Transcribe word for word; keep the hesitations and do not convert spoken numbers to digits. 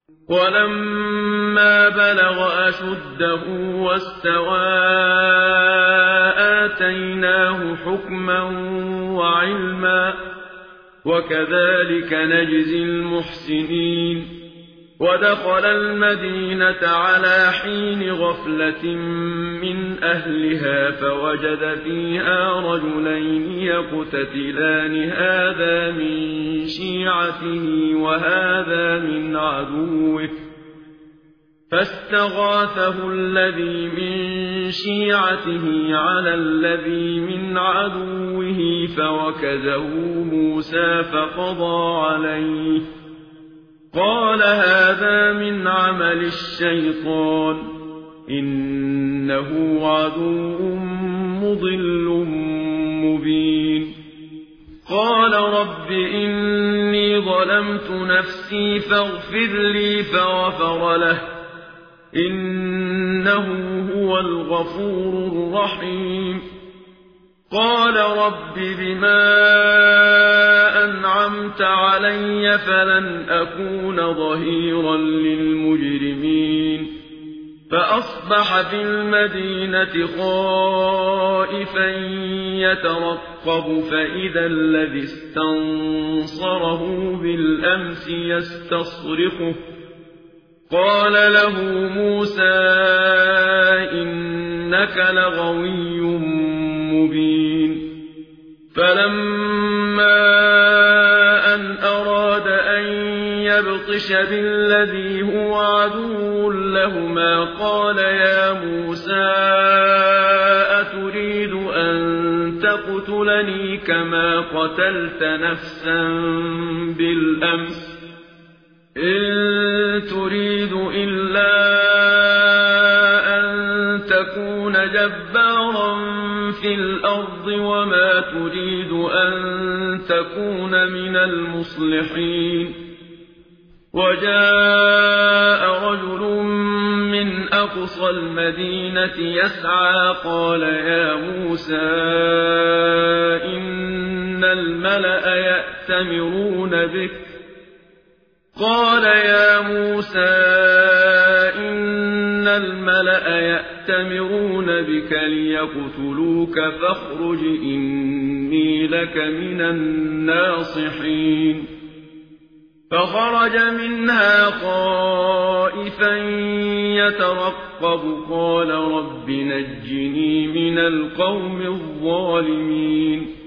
ولما بلغ أشده واستوى آتيناه حكما وعلما وكذلك نجزي المحسنين ودخل المدينة على حين غفلة من أهلها فوجد فيها رجلين يقتتلان هذا من شيعته وهذا من عدوه فاستغاثه الذي من شيعته على الذي من عدوه فوكزه موسى فقضى عليه قال هذا من عمل الشيطان إنه عدو مضل مبين قال رب إني ظلمت نفسي فاغفر لي فغفر له إنه هو الغفور الرحيم قال رب بما أنعمت علي فلن أكون ظهيرا للمجرمين فأصبح في المدينة خائفا يترقب فإذا الذي استنصره بالأمس يستصرخه قال له موسى إنك لغوي مبين فلما أن أراد أن يبطش بالذي هو عدو لهما قال يا موسى أتريد أن تقتلني كما قتلت نفسا بالأمس إن تريد إلا أن تكون جبارا في الأرض وما تريد أن تكون من المصلحين وجاء رجل من أقصى المدينة يسعى قال يا موسى إن الملأ يأتمرون بك قال يا موسى إن الملأ يأتمرون بك ليقتلوك فاخرج إني لك من الناصحين فخرج منها خائفا يترقب قال رب نجني من القوم الظالمين